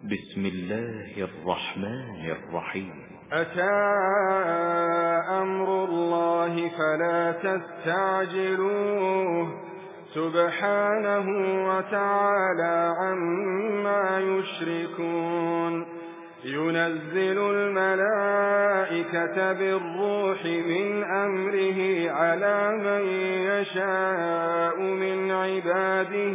بسم الله الرحمن الرحيم. أتى أمر الله فلا تستعجلوه سبحانه وتعالى عما يشركون. ينزل الملائكة بالروح من أمره على من يشاء من عباده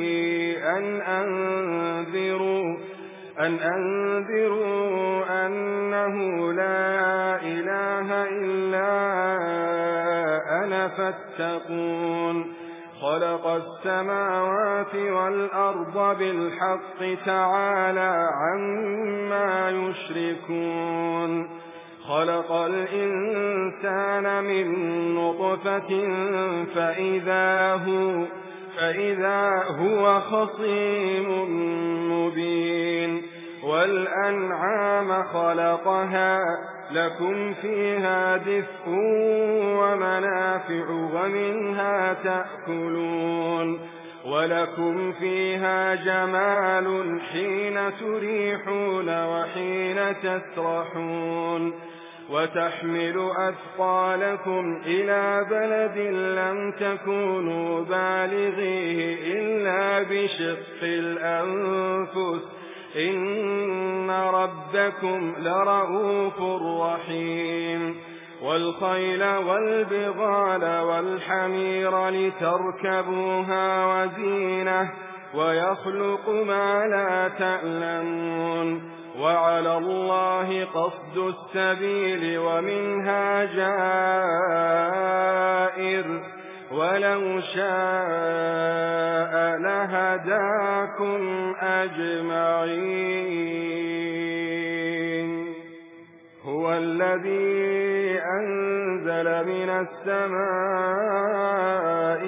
أن أنذروا أنه لا إله إلا أنا فاتقون. خلق السماوات والأرض بالحق تعالى عما يشركون. خلق الإنسان من نطفة فإذا هو خصيم مبين. والأنعام خلقها لكم فيها دفء ومنافع ومنها تأكلون. ولكم فيها جمال حين تريحون وحين تسرحون. وتحمل أثقالكم إلى بلد لم تكونوا بالغيه إلا بشق الأنفس إن ربكم لرؤوف رحيم. والخيل والبغال والحمير لتركبوها وزينة ويخلق ما لا تعلمون. وعلى الله قصد السبيل ومنها جائر ولو شاء لهداكم أجمعين. هو الذي أنزل من السماء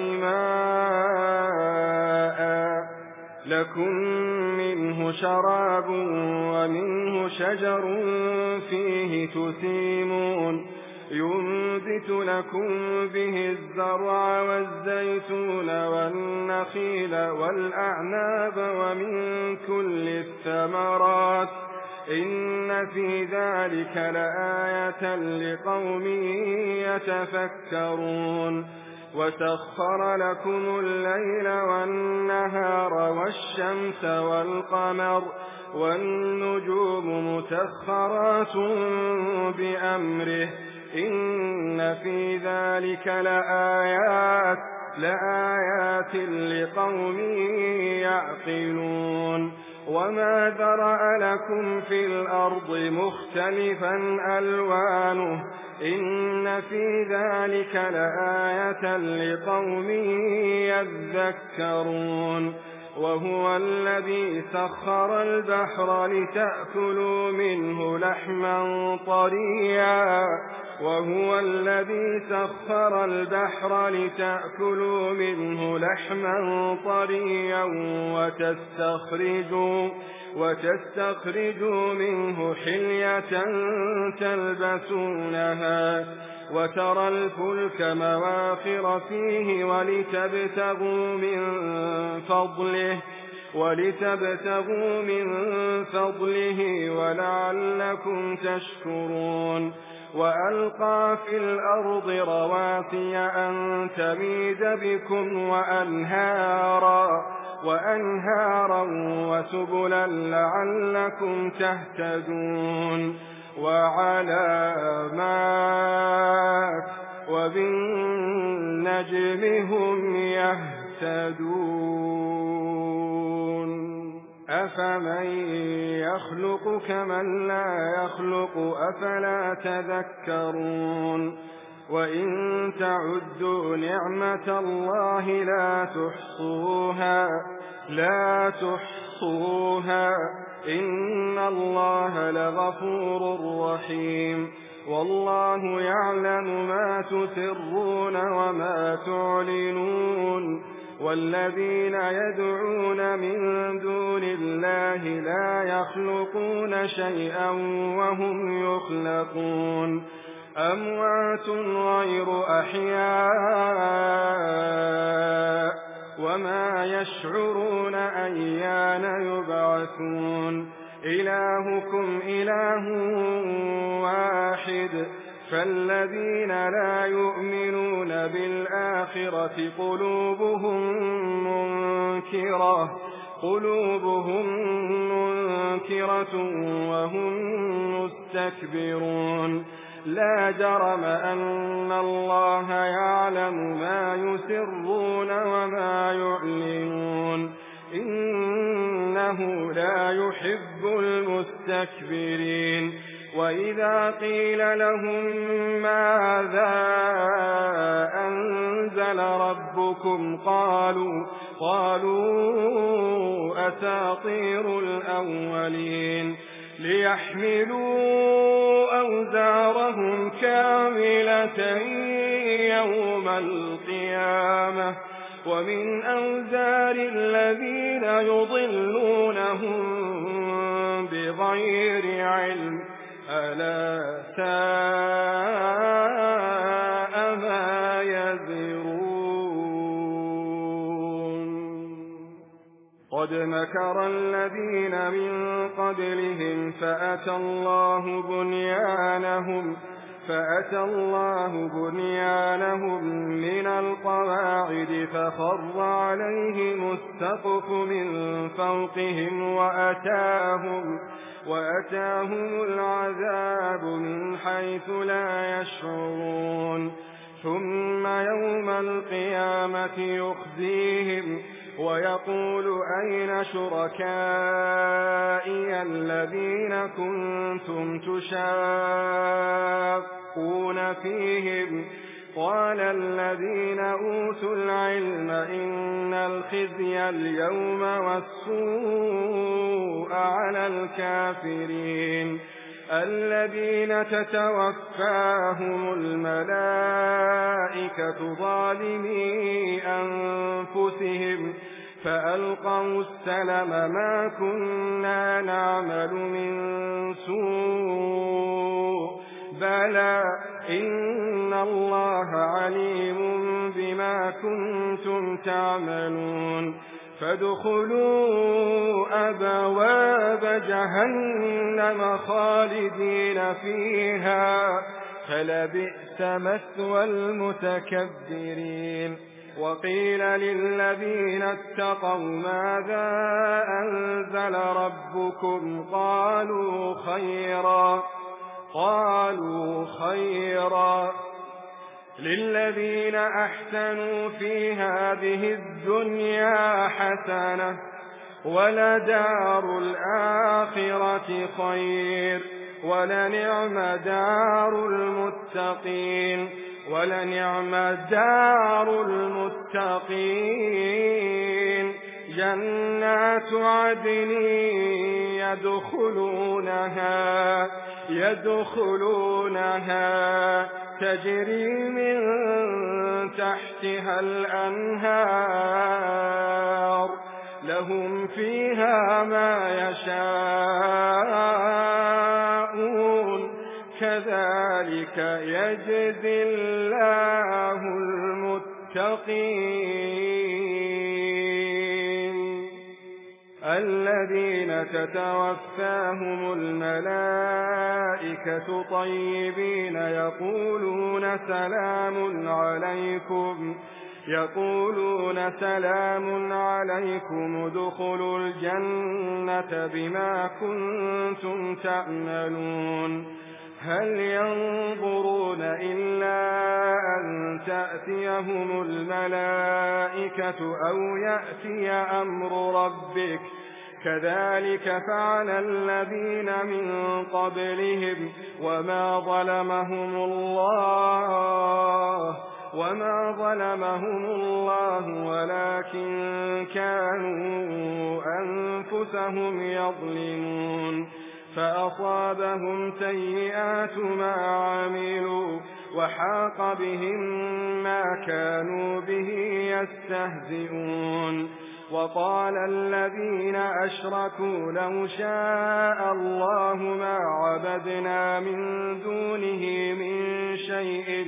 ماء لكم منه شراب ومنه شجر فيه تسيمون. ينبت لكم به الزرع والزيتون والنخيل والأعناب ومن كل الثمرات إن في ذلك لآية لقوم يتفكرون. وسخر لكم الليل والنهار والشمس والقمر والنجوم مسخرات بأمره إن في ذلك لآيات لقوم يعقلون. وما ذرأ لكم في الأرض مختلفا ألوانه إن في ذلك لآية لقوم يذكرون. وهو الذي سخر البحر لتأكلوا منه لحما طريا وتستخرجوا منه حلية تلبسونها وترى الفلك مواخر فيه ولتبتغوا من فضله ولعلكم تشكرون. وألقى في الأرض رواسي أن تميد بكم وأنهارا وسبلا لعلكم تهتدون. وعلامات وبالنجم هم يهتدون. أفمن يخلق كمن لا يخلق أفلا تذكرون. وإن تعدوا نعمة الله لا تحصوها إن الله لغفور رحيم. والله يعلم ما تسرون وما تعلنون. والذين يدعون من دون الله لا يخلقون شيئا وهم يخلقون. أموات غير أحياء وما يشعرون أيان يبعثون. إلهكم إله واحد. فالذين لا يؤمنون بالآخرة قلوبهم منكرة وهم مستكبرون. لا جرم أن الله يعلم ما يسرون وما يعلنون، إنه لا يحب المستكبرين. وإذا قيل لهم ماذا أنزل ربكم قالوا أساطير الأولين، ليحملوا أوزارهم كاملة يوم القيامة ومن أوزار الذين يضلونهم بغير علم، ألا ساء ما يزرون. قد مكر الذين من قبلهم فأتى الله بنيانهم من القواعد فخر عليهم السقف من فوقهم وأتاهم العذاب من حيث لا يشعرون. ثم يوم القيامة يخزيهم ويقول أين شركائي الذين كنتم تشاقون فيهم؟ قال الذين أوتوا العلم إن الخزي اليوم والسوء على الكافرين الذين تتوفاهم الملائكة ظالمي أنفسهم فألقوا السلم ما كنا نعمل من سوء بلى إن الله عليم بما كنتم تعملون. فادخلوا أبواب جهنم خالدين فيها فلبئس مثوى المتكبرين. وقيل للذين اتقوا ماذا أنزل ربكم قالوا خيرا للذين أحسنوا في هذه الدنيا حسنة ولدار الآخرة خير ولنعم دار المتقين. جنات عدن يدخلونها تجري من تحتها الأنهار لهم فيها ما يشاءون كذلك يجزي الله المتقين. الذين تتوفاهم الملائكة طيبين يقولون سلام عليكم ادخلوا الجنة بما كنتم تعملون. هل ينظرون إلا أن تأتيهم الملائكة أو يأتي أمر ربك كذلك فعل الذين من قبلهم وما ظلمهم الله ولكن كانوا أنفسهم يظلمون. فأصابهم سيئات ما عملوا وحاق بهم ما كانوا به يستهزئون. وقال الذين أشركوا لو شاء الله ما عبدنا من دونه من شيء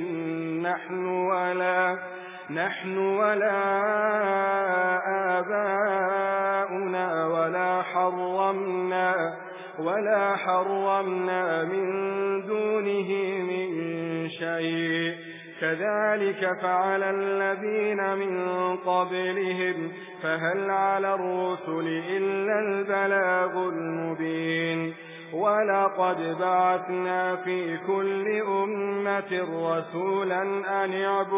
نحن ولا آباؤنا ولا حرمنا من دونه من شيء كذلك فعل الذين من قبلهم فهل على الرسل إلا البلاغ المبين ولقد بعثنا في كل أمة رسولا أن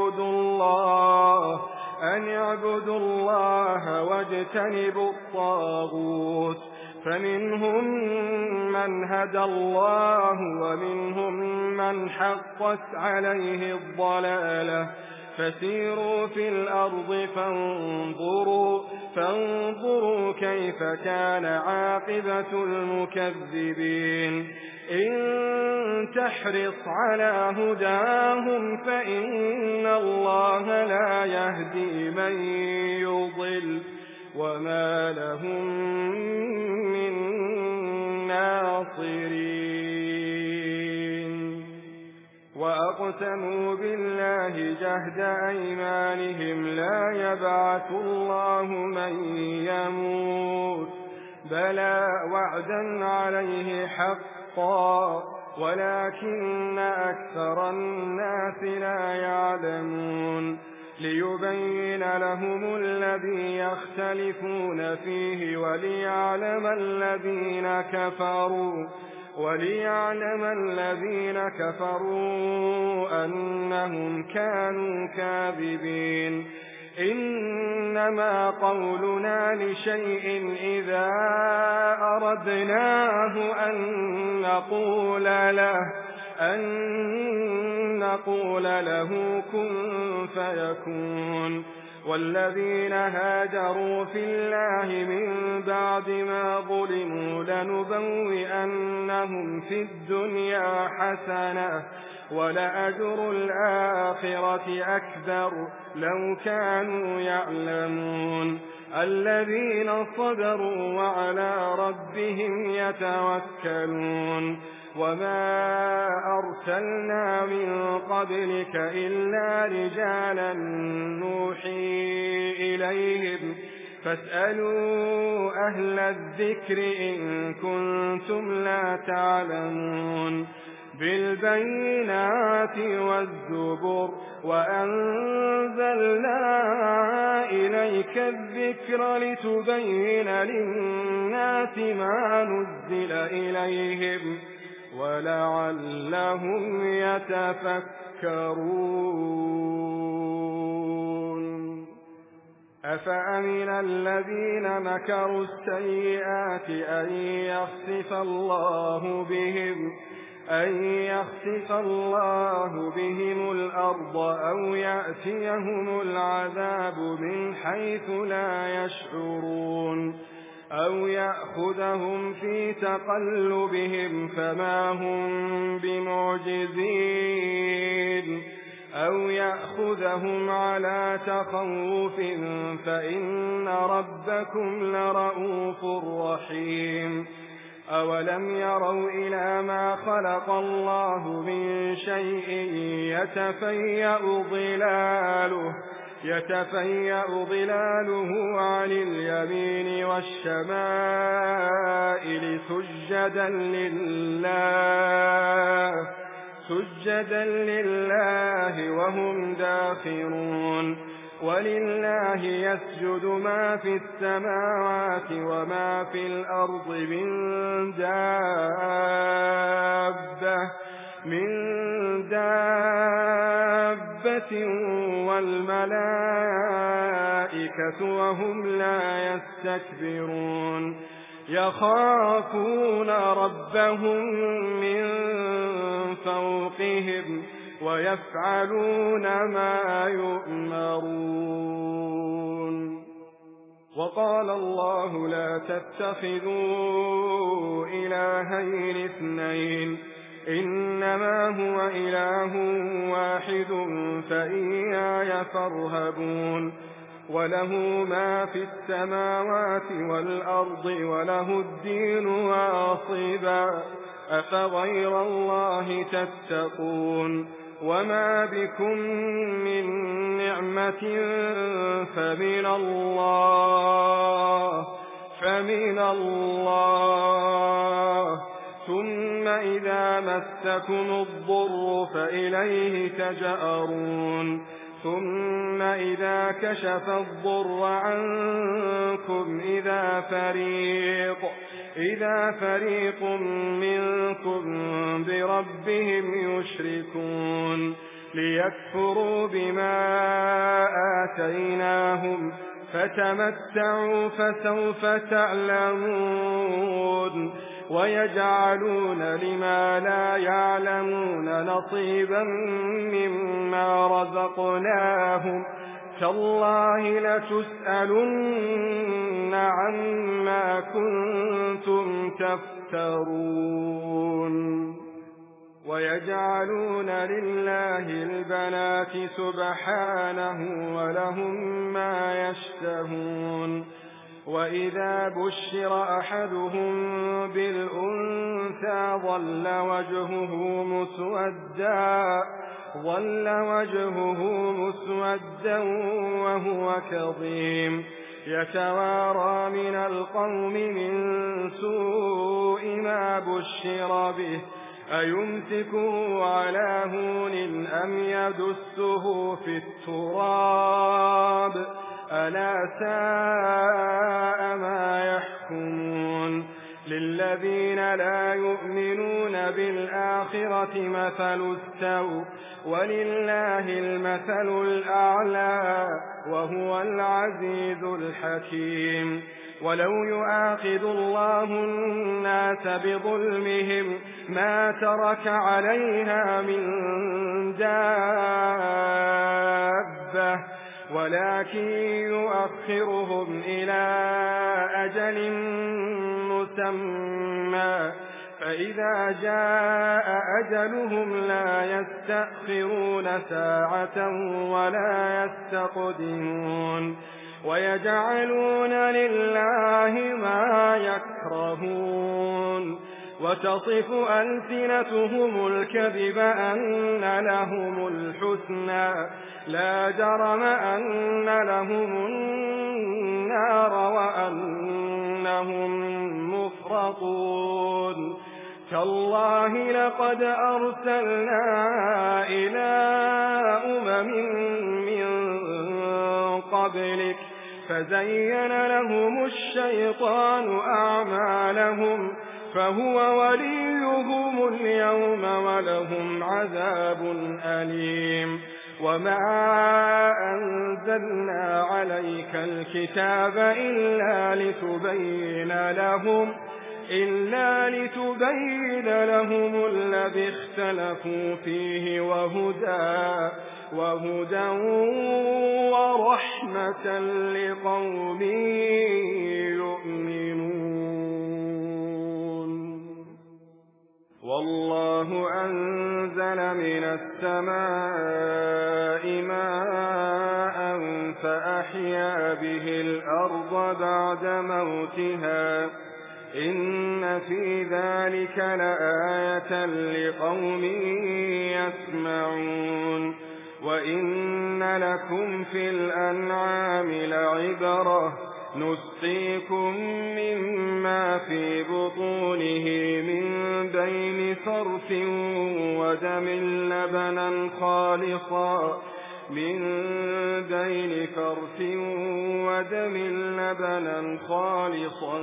اعبدوا الله واجتنبوا الطاغوت فمنهم من هدى الله ومنهم من حقت عليه الضلالة فسيروا في الأرض فانظروا كيف كان عاقبة المكذبين إن تحرص على هداهم فإن الله لا يهدي من يضل وما لهم من ناصرين وأقسموا بالله جهد أيمانهم لا يبعث الله من يموت بلى وعدا عليه حقا ولكن أكثر الناس لا يعلمون ليبين لهم الذي يختلفون فيه وليعلم الذين كفروا أنهم كانوا كاذبين إنما قولنا لشيء إذا أردناه أن نقول له كن فيكون والذين هاجروا في الله من بعد ما ظلموا لنبوئنهم في الدنيا حسنة ولأجر الآخرة أكبر لو كانوا يعلمون الذين صبروا وعلى ربهم يتوكلون وما أرسلنا من قبلك إلا رجالا نوحي إليهم فاسألوا أهل الذكر إن كنتم لا تعلمون بالبينات والزبر وأنزلنا إليك الذكر لتبين للناس ما نزل إليهم ولعلهم يتفكرون أفأمن الذين مكروا السيئات أن يخسف الله بهم الأرض أو يأتيهم العذاب من حيث لا يشعرون أو يأخذهم في تقلبهم فما هم بمعجزين أو يأخذهم على تخوف فإن ربكم لرؤوف رحيم أولم يروا إلى ما خلق الله من شيء يتفيأ ظلاله عن اليمين والشمائل سجدا لله وهم داخرون ولله يسجد ما في السماوات وما في الأرض من دابة والملائكة وهم لا يستكبرون يخافون ربهم من فوقهم ويفعلون ما يؤمرون وقال الله لا تتخذوا إلهين اثنين إنما هو إله واحد فإياي فارهبون وله ما في السماوات والأرض وله الدين واصبا أفغير الله تتقون وما بكم من نعمة فمن الله إذا مسكم الضر فإليه تجأرون ثم إذا كشف الضر عنكم إذا فريق منكم بربهم يشركون ليكفروا بما آتيناهم فتمتعوا فسوف تعلمون ويجعلون لما لا يعلمون نصيبا مما رزقناهم تالله لتسألن عما كنتم تفترون ويجعلون لله البنات سبحانه ولهم ما يشتهون وإذا بشر أحدهم بالأنثى ظل وجهه مسودا وهو كظيم يتوارى من القوم من سوء ما بشر به أيمسكه على هون أم يدسه في التراب ألا ساء ما يحكمون للذين لا يؤمنون بالآخرة مثل السوء ولله المثل الأعلى وهو العزيز الحكيم ولو يؤاخذ الله الناس بظلمهم ما ترك عليها من دابة ولكن يؤخرهم إلى أجل مسمى فإذا جاء أجلهم لا يستأخرون ساعة ولا يستقدمون ويجعلون لله ما يكرهون وتصف ألسنتهم الكذب أن لهم الحسنى لا جرم أن لهم النار وأنهم مفرطون تالله لقد أرسلنا إلى من قبلك فزين لهم الشيطان أعمالهم فهو وليهم اليوم ولهم عذاب أليم وما أنزلنا عليك الكتاب إلا لتبين لهم الذي اختلفوا فيه وهدى ورحمة لقوم يؤمنون والله أنزل من السماء ماء فأحيا به الأرض بعد موتها إن في ذلك لآية لقوم يسمعون وإن لكم في الأنعام لعبرة نسقيكم مما في بطونه من بين فرث ودم لبنا خالصا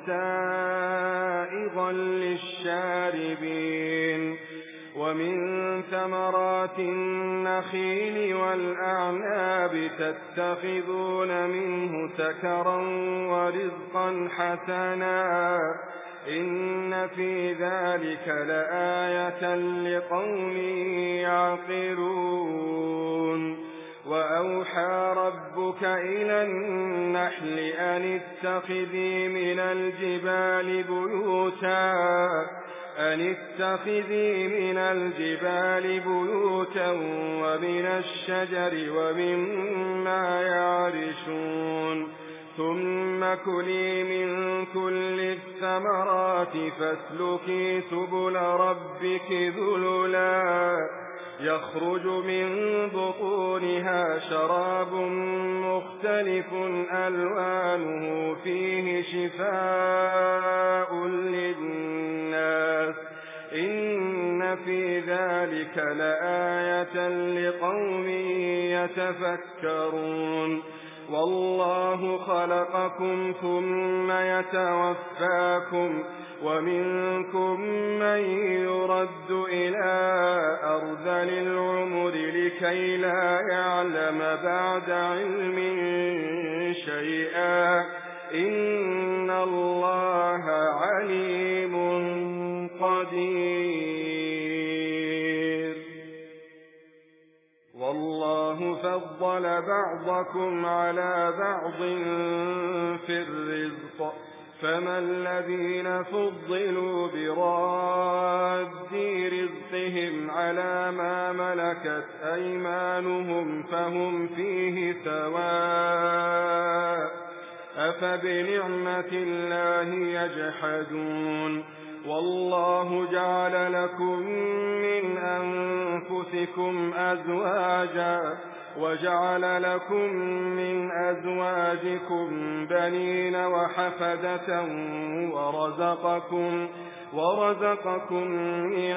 سائغا للشاربين ومن ثمرات النخيل والأعناب تتخذون منه سكرا ورزقا حسنا إن في ذلك لآية لقوم يعقلون وأوحى ربك إلى النحل أن اتخذي من الجبال بيوتا ومن الشجر ومما يعرشون ثم كلي من كل الثمرات فاسلكي سبل ربك ذللا يخرج من بطونها شراب مختلف ألوانه فيه شفاء للناس في ذلك لآية لقوم يتفكرون والله خلقكم ثم يتوفاكم ومنكم من يرد إلى أرذل العمر لكي لا يعلم بعد علم شيئا إن الله عليم قدير والله فضل بعضكم على بعض في الرزق فما الذين فضلوا براد رزقهم على ما ملكت أيمانهم فهم فيه سواء أفبنعمة الله يجحدون والله جعل لكم من أنفسكم أزواجا وجعل لكم من أزواجكم بنين وحفدة ورزقكم من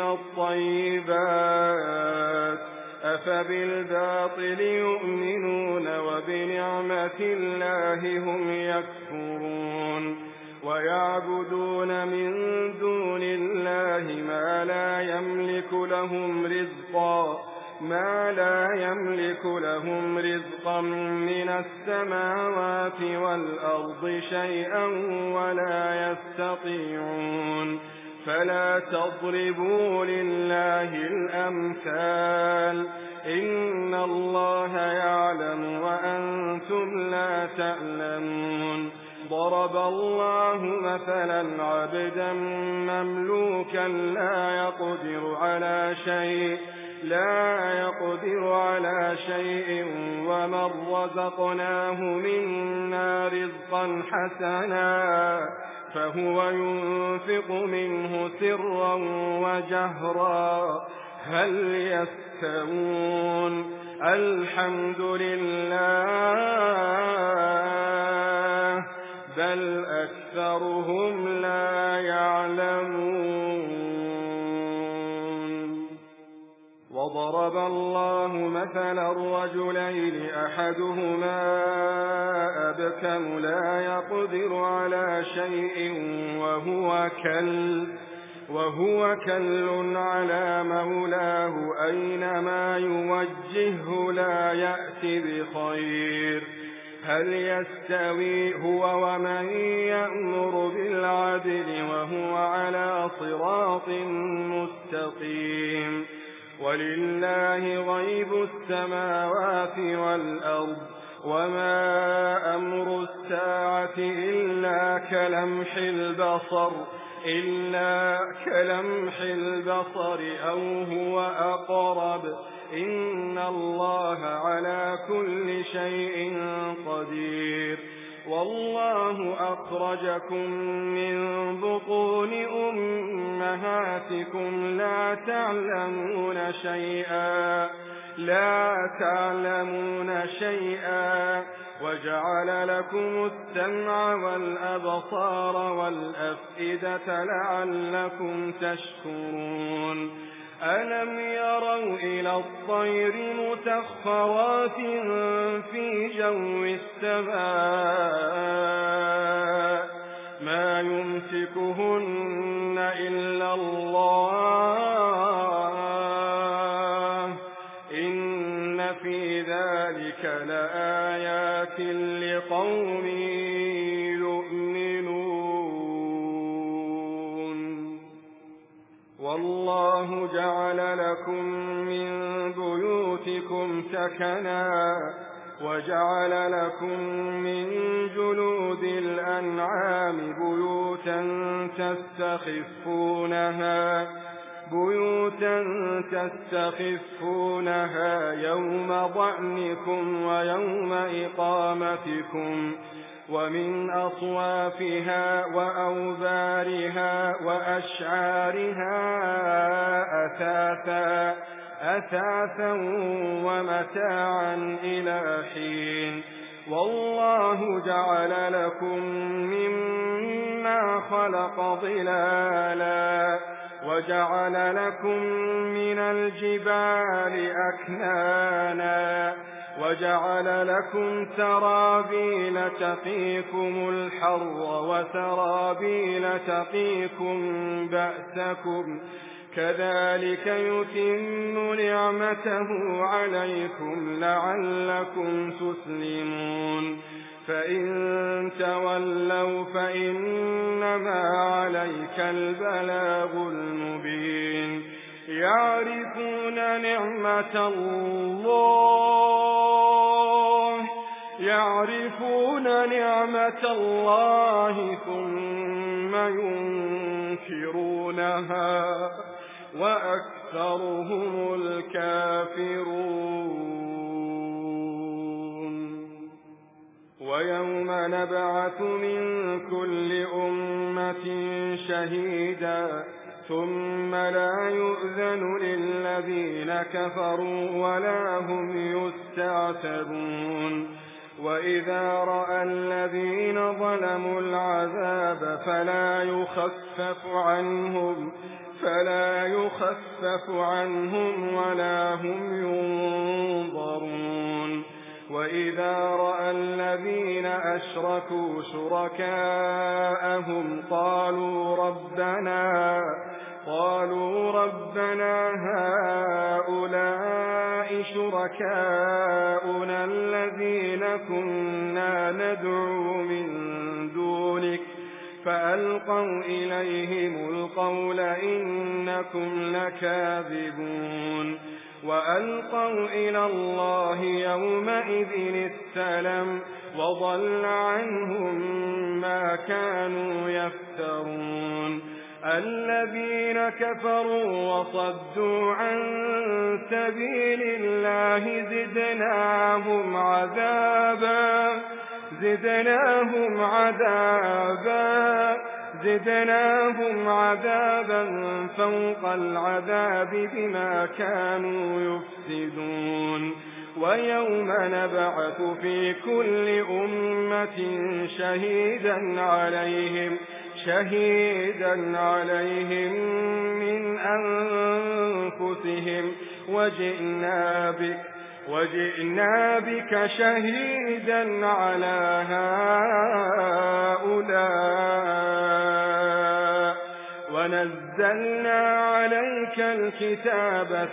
الطيبات أفبالباطل يؤمنون وبنعمة الله هم يكفرون ويعبدون من دون الله ما لا يملك لهم رزقا من السماوات والأرض شيئا ولا يستطيعون فلا تضربوا لله الأمثال إن الله يعلم وأنتم لا تعلمون ضرب الله مثلا عبدا مملوكا لا يقدر على شيء ومن رزقناه منا رزقا حسنا فهو ينفق منه سرا وجهرا هل يستوون الحمد لله بل أكثرهم لا يعلمون وضرب الله مثلا الرجلين أحدهما أبكم لا يقدر على شيء وهو كل على مولاه أينما يوجهه لا يأتي بخير هل يستوي هو ومن يأمر بالعدل وهو على صراط مستقيم ولله غيب السماوات والأرض وما أمر الساعة إلا كلمح البصر أو هو أقرب إن الله على كل شيء قدير والله أخرجكم من بطون أمهاتكم لا تعلمون شيئا وجعل لكم السمع والأبصار والأفئدة لعلكم تشكرون ألم يروا إلى الطير مسخرات في جو السماء ما يمسكهن إلا الله إن في ذلك لآيات لقوم يؤمنون والله جعل لكم من بيوتكم سكنا وجعل لكم من جلود الأنعام بيوتا تستخفونها يوم ضعنكم ويوم إقامتكم ومن أصوافها وأوبارها وأشعارها أثاثا ومتاعا إلى حين والله جعل لكم مما خلق ظلالا وجعل لكم من الجبال أكنانا وجعل لكم سرابيل تقيكم الحر وسرابيل تقيكم بأسكم كذلك يتم نعمته عليكم لعلكم تسلمون فإن تولوا فإنما عليك البلاغ المبين يعرفون نعمة الله ثم ينكرونها وأكثرهم الكافرون ويوم نبعث من كل أمة شهيدا ثم لا يؤذن للذين كفروا ولا هم يستعتبون وإذا رأى الذين ظلموا العذاب فلا يخفف عنهم ولا هم ينظرون وإذا رأى الذين أشركوا شركاءهم قالوا ربنا هؤلاء شركاؤنا الذين كنا ندعو من دونك فألقوا إليهم القول إنكم لكاذبون وألقوا إلى الله يومئذ السلام وضل عنهم ما كانوا يفترون الذين كفروا وصدوا عن سبيل الله زدناهم عذابا فوق العذاب بما كانوا يفسدون ويوم نبعث في كل أمة شهيدا عليهم من أنفسهم وجئنا بك شهيدا على هؤلاء ونزلنا عليك الكتاب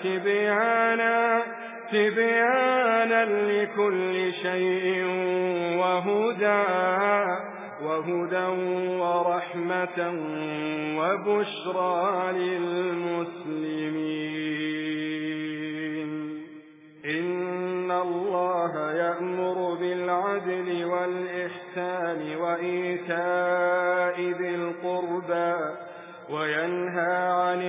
تبيانا لكل شيء وهدى ورحمة وبشرى للمسلمين إن الله يأمر بالعدل والإحسان وإيتاء ذي القربى وينهى عن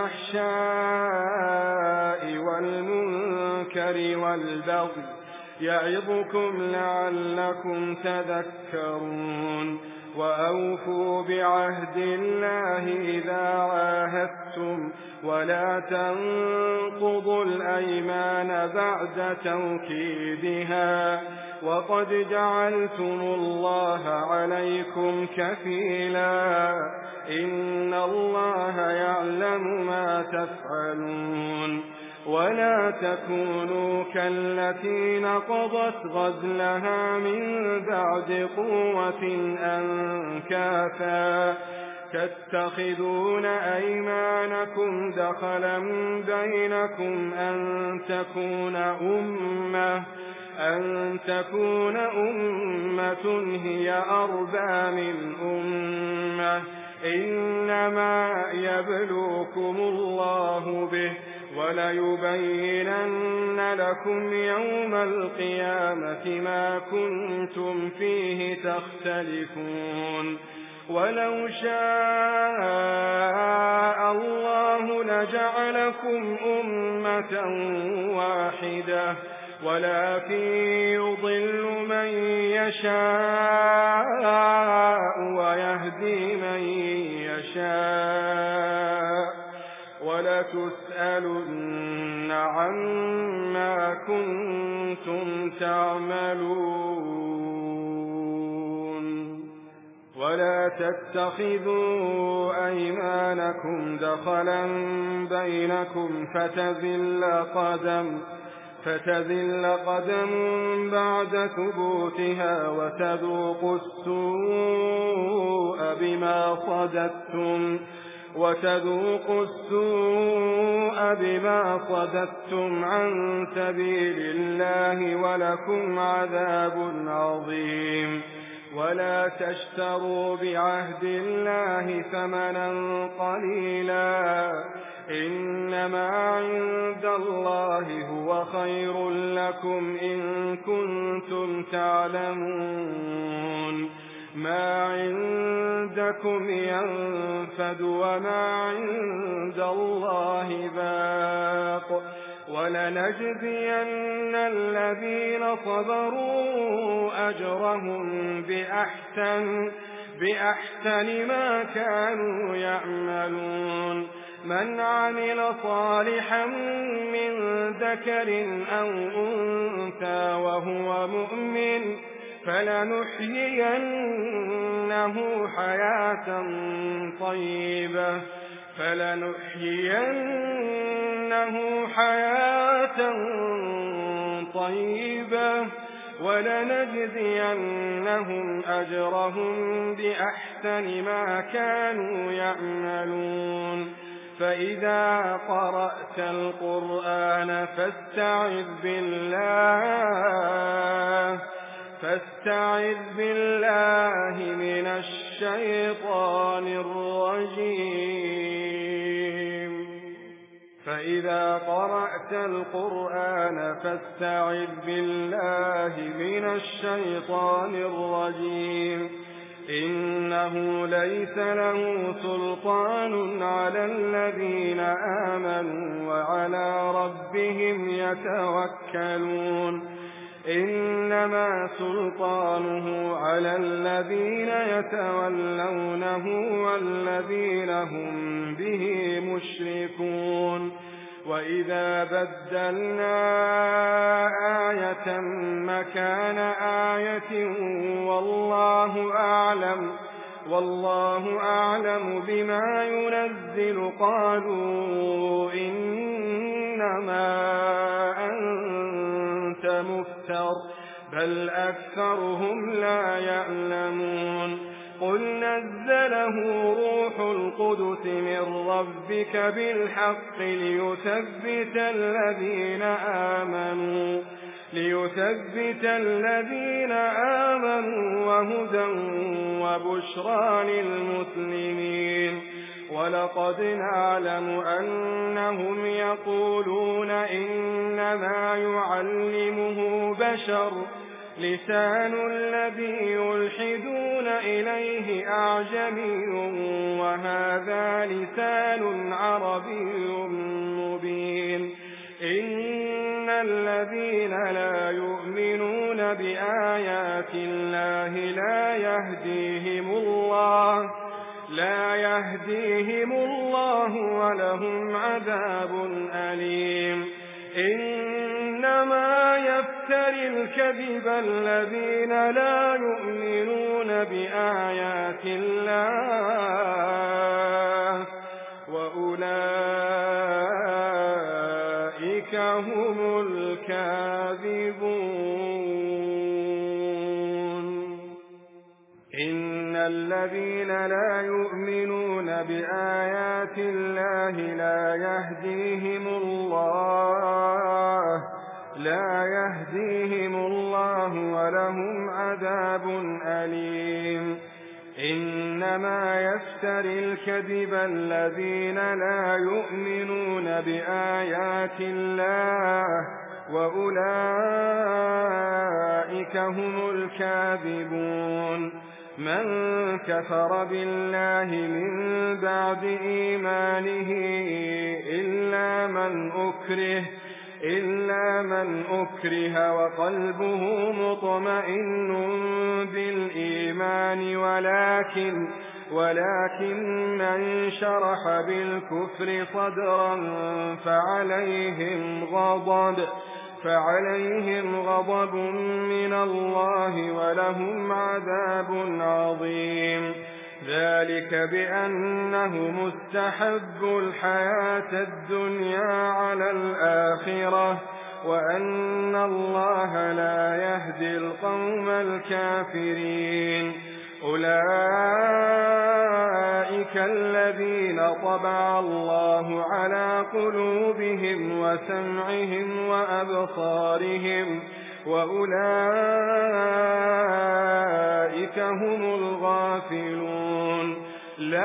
الفحشاء والمنكر والبغي يعظكم لعلكم تذكرون وأوفوا بعهد الله إذا عاهدتم ولا تنقضوا الأيمان بعد توكيدها وقد جعلتم الله عليكم كفيلا إن الله يعلم ما تفعلون ولا تكونوا كالتي نقضت غزلها من بعد قوة أنكاثا تتخذون أيمانكم دخلا بينكم أن تكون أمة هي أربى من أمة إنما يبلوكم الله به وليبينن لكم يوم القيامة ما كنتم فيه تختلفون ولو شاء الله لجعلكم أمة واحدة ولكن يضل من يشاء ويهدي من يشاء ولتسألن عما كنتم تعملون ولا تتخذوا أيمانكم دخلا بينكم فتزل قدم بعد ثبوتها وتذوقوا السوء بما صددتم عن سبيل الله ولكم عذاب عظيم. ولا تشتروا بعهد الله ثمنا قليلا، إنما عند الله هو خير لكم إن كنتم تعلمون. ما عندكم ينفد وما عند الله باق، ولنجزين الذين صبروا أجرهم بأحسن ما كانوا يعملون. من عمل صالحا من ذكر أو أنثى وهو مؤمن فلنحيينه حياة طيبة ولنجزينهم أجرهم بأحسن ما كانوا يعملون. فإذا قرأت القرآن فاستعذ بالله من الشيطان الرجيم. فإذا قرأت القرآن فاستعذ بالله من الشيطان الرجيم. إنه ليس له سلطان على الذين آمنوا وعلى ربهم يتوكلون. إنما سلطانه على الذين يتولونه والذين هم به مشركون. وإذا بدلنا آية مكان آية والله أعلم بما ينزل قالوا إنما أنت مفتر بل أكثرهم لا يعلمون. قل نزله روح القدس من ربك بالحق ليثبت الذين آمنوا وهدى وبشرى للمسلمين. ولقد نعلم أنهم يقولون إنما يعلمه بشر لسان الذي يلحدون إليه أعجمي وهذا لسان عربي مبين. إن الذين لا يؤمنون بآيات الله لا يهديهم الله ولهم عذاب أليم. إنما يفتري الكذب الذين لا يؤمنون بآيات الله وأولئك هم الكاذبون. إن الذين لا يؤمنون بآيات الله لا يهديهم الله ولهم عذاب أليم. إنما يفتري الكذب الذين لا يؤمنون بآيات الله وأولئك هم الكاذبون. من كفر بالله من بعد إيمانه إلا من أكره وقلبه مطمئن بالإيمان ولكن من شرح بالكفر صدرا فعليهم غضب من الله ولهم عذاب عظيم. ذلك بأنهم استحبوا الحياة الدنيا على الآخرة وأن الله لا يهدي القوم الكافرين. أولئك الذين طبع الله على قلوبهم وسمعهم وأبصارهم وأولئك هم الغافلون.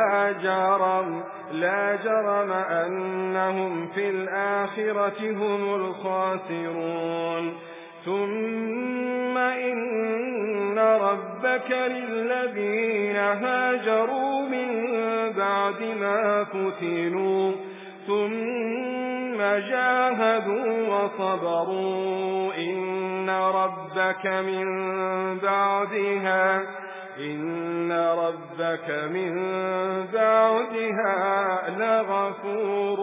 لا جرم أنهم في الآخرة هم الخاسرون. ثم إن ربك للذين هاجروا من بعد ما فتنوا ثم جاهدوا وصبروا إن ربك من بعدها لغفور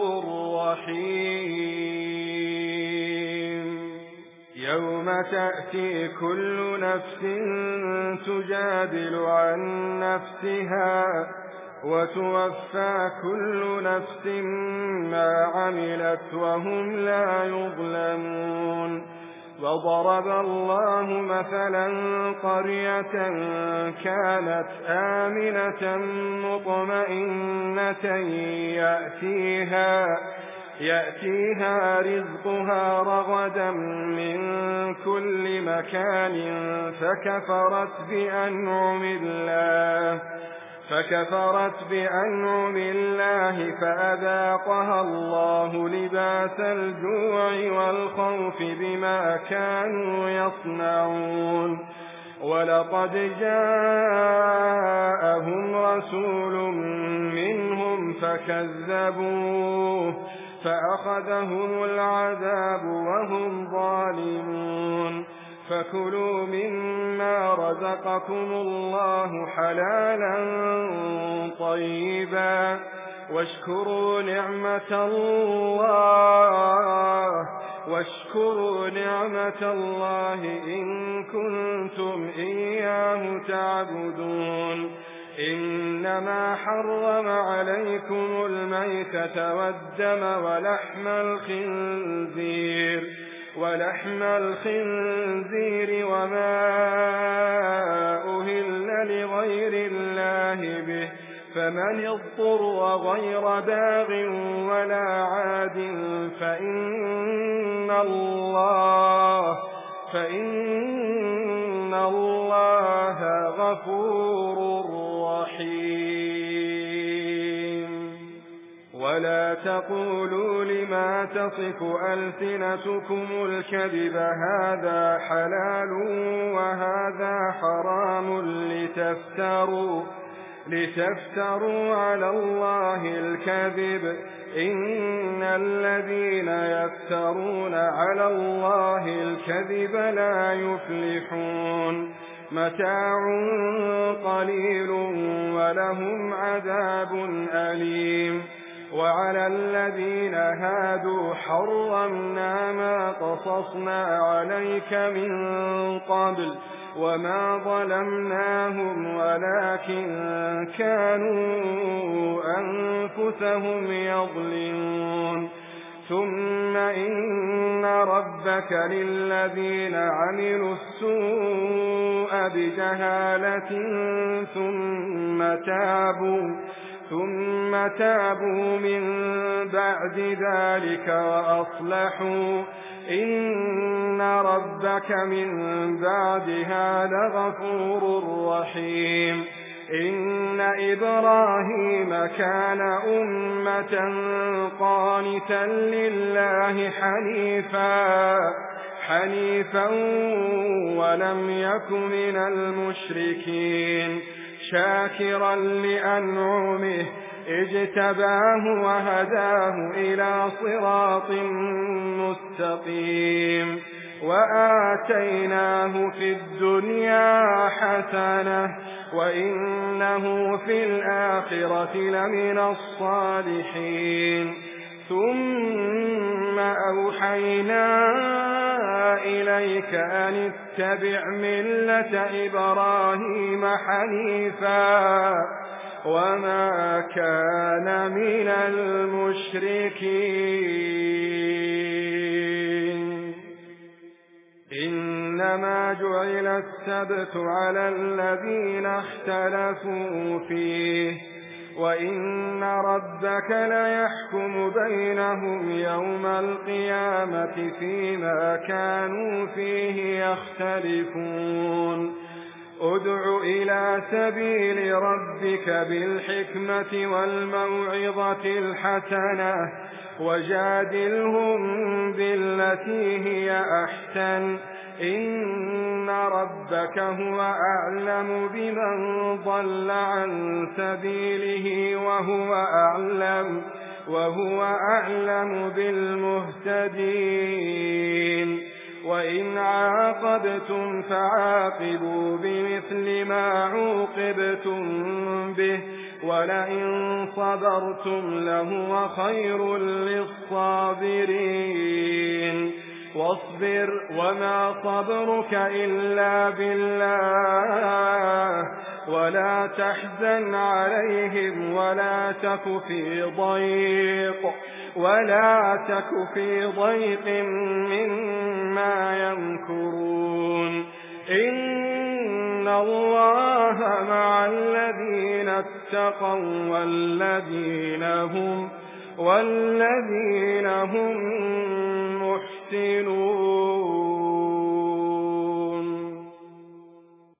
رحيم. يوم تأتي كل نفس تجادل عن نفسها وتوفى كل نفس ما عملت وهم لا يظلمون. وضرب الله مثلا قرية كانت آمنة مطمئنة يأتيها رزقها رغدا من كل مكان فكفرت بأنعم الله فأذاقها الله لباس الجوع والخوف بما كانوا يصنعون. ولقد جاءهم رسول منهم فكذبوه فأخذهم العذاب وهم ظالمون. فكلوا مما رزقكم الله حلالا طيبا واشكروا نعمة الله إن كنتم إياه تعبدون. إنما حرم عليكم الميتة والدم ولحم الخنزير وما أهل لغير الله به فمن اضطر غير باغ ولا عاد فإن الله غفور رحيم. ولا تقولوا لما تصف ألسنتكم الكذب هذا حلال وهذا حرام لتفتروا على الله الكذب. إن الذين يفترون على الله الكذب لا يفلحون. متاع قليل ولهم عذاب أليم. وعلى الذين هادوا حرمنا ما قصصنا عليك من قبل وما ظلمناهم ولكن كانوا أنفسهم يظلمون. ثم إن ربك للذين عملوا السوء بجهالة ثم تابوا من بعد ذلك وأصلحوا إن ربك من بعدها لغفور رحيم. إن إبراهيم كان أمة قانتا لله حنيفا ولم يك من المشركين. شاكرا لأنعمه اجتباه وهداه إلى صراط مستقيم. وآتيناه في الدنيا حسنة وإنه في الآخرة لمن الصالحين. ثم أوحينا إليك أن اتبع ملة إبراهيم وما كان من المشركين. إنما جعل السبت على الذين اختلفوا فيه، وإن ربك ليحكم بينهم يوم القيامة فيما كانوا فيه يختلفون. ادع إلى سبيل ربك بالحكمة والموعظة الحسنة وجادلهم بالتي هي أحسن، إن ربك هو أعلم بمن ضل عن سبيله وهو أعلم بالمهتدين. وإن عاقبتم فعاقبوا بمثل ما عوقبتم به، ولئن صبرتم لهو خير للصابرين. واصبر وما صبرك إلا بالله، ولا تحزن عليهم ولا تك في ضيق مما يمكرون. إن الله مع الذين اتقوا والذين هم محسنون.